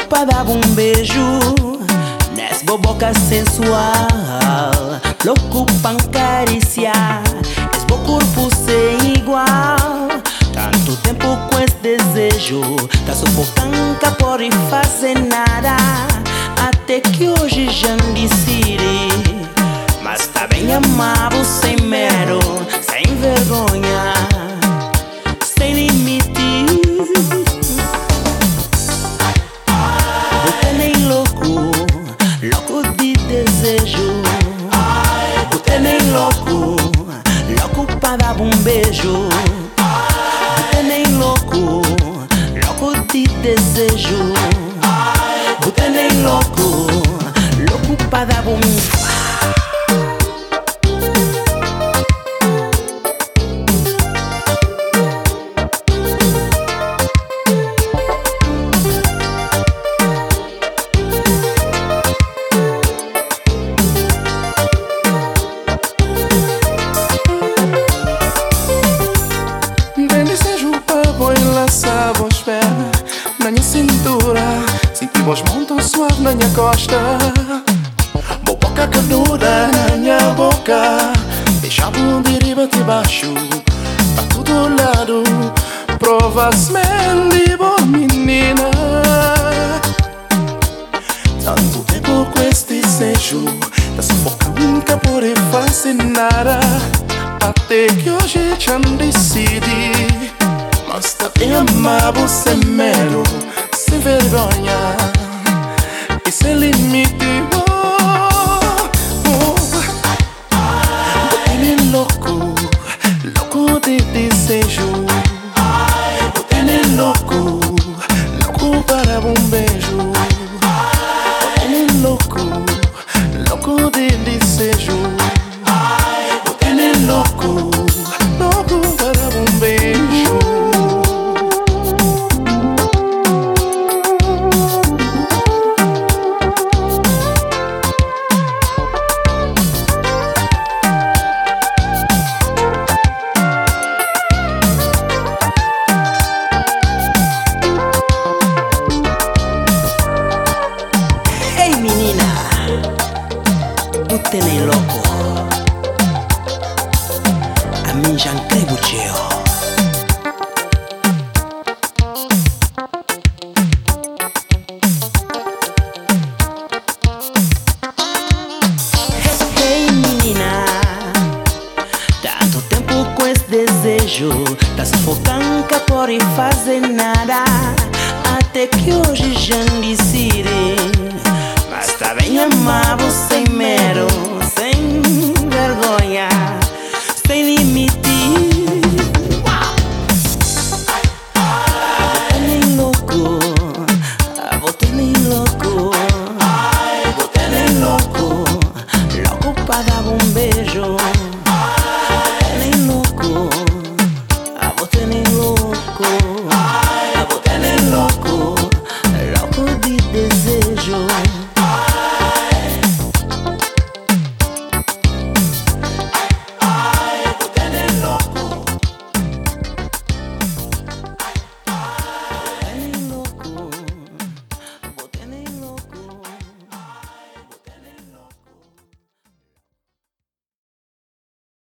pra dar um beijo nessa boboca sensual, louco pra acariciar esse meu corpo sem igual. Tanto tempo com esse desejo, tá sufocando, que pode fazer nada. Até que hoje já decidi, mas tá bem amado, sem medo, sem vergonha, sem limite. Você nem louco, louco de desejo. Você nem louco, louco pra dar um beijo. Você nem louco, louco de desejo. Você nem louco, louco pra dar um beijo. Na minha cintura, senti voz muito suave na minha costa. Boca canuda na minha boca, beijado de riba de baixo, pra todo lado. Provas-me de boa menina. Tanto tempo com este desejo, tá sufocando, nunca pode fazer nada. Até que hoje já decidi, mas tá bem amado, sem medo, sem vergonha e sem limite. Você é louco, louco de desejo. Você é louco, louco para um beijo. Você é louco, louco de desejo. Você é louco, louco para um beijo. Menina, você nem louco, a mim já entrego teu. Hey menina, tanto tempo com esse desejo, tá sufocando, que pode fazer nada. Até que hoje já decidi, mas tá bem amado, sem